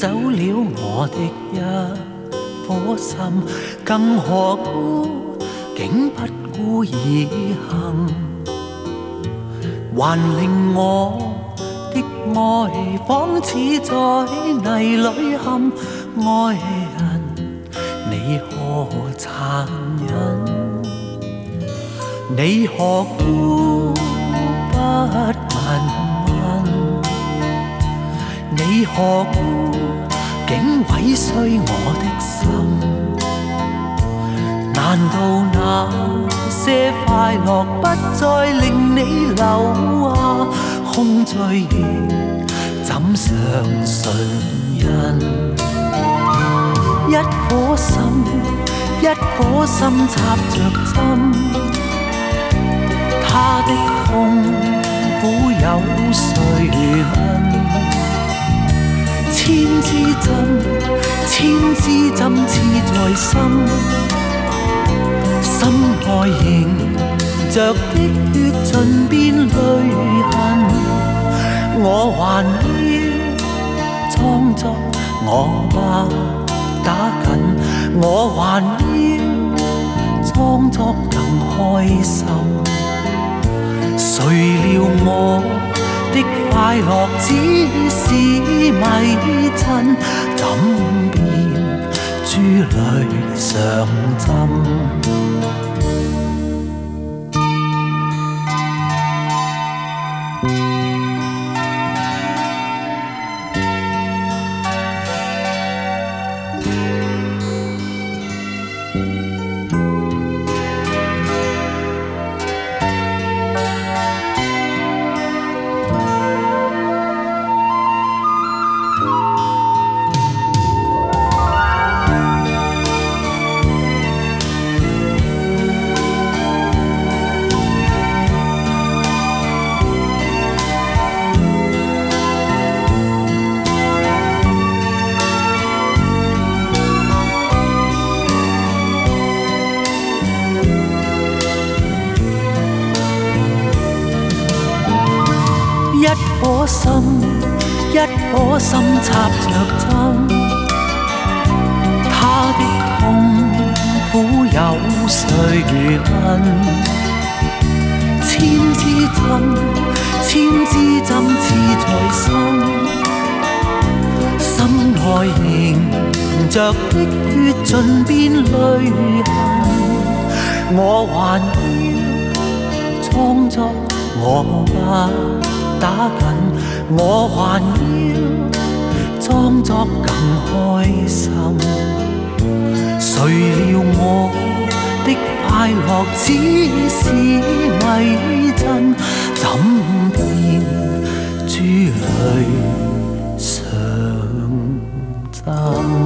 走了我的一顆心，更何故竟不顧而行，還令我的愛仿似在泥裏陷。愛人，你何殘忍？你何故不問？你何故竟毀碎我的心？難道那些快樂不再令你留下空醉意？怎相信人？一顆心，一顆心插着針，他的痛苦有誰問？千支針，千支針刺在心，心愛凝着的血盡變淚痕。我還要裝作我不打緊，我還要裝作更開心。誰料我的快樂只是迷陣，怎變珠淚上針？一顆心，一顆心插着針，他的痛苦有誰問？千支針，千支針刺在心，心內凝着的血盡變淚痕。我還要裝作我不打緊，我還要裝作更開心。誰料我的快樂只是迷陣，怎變珠淚上針？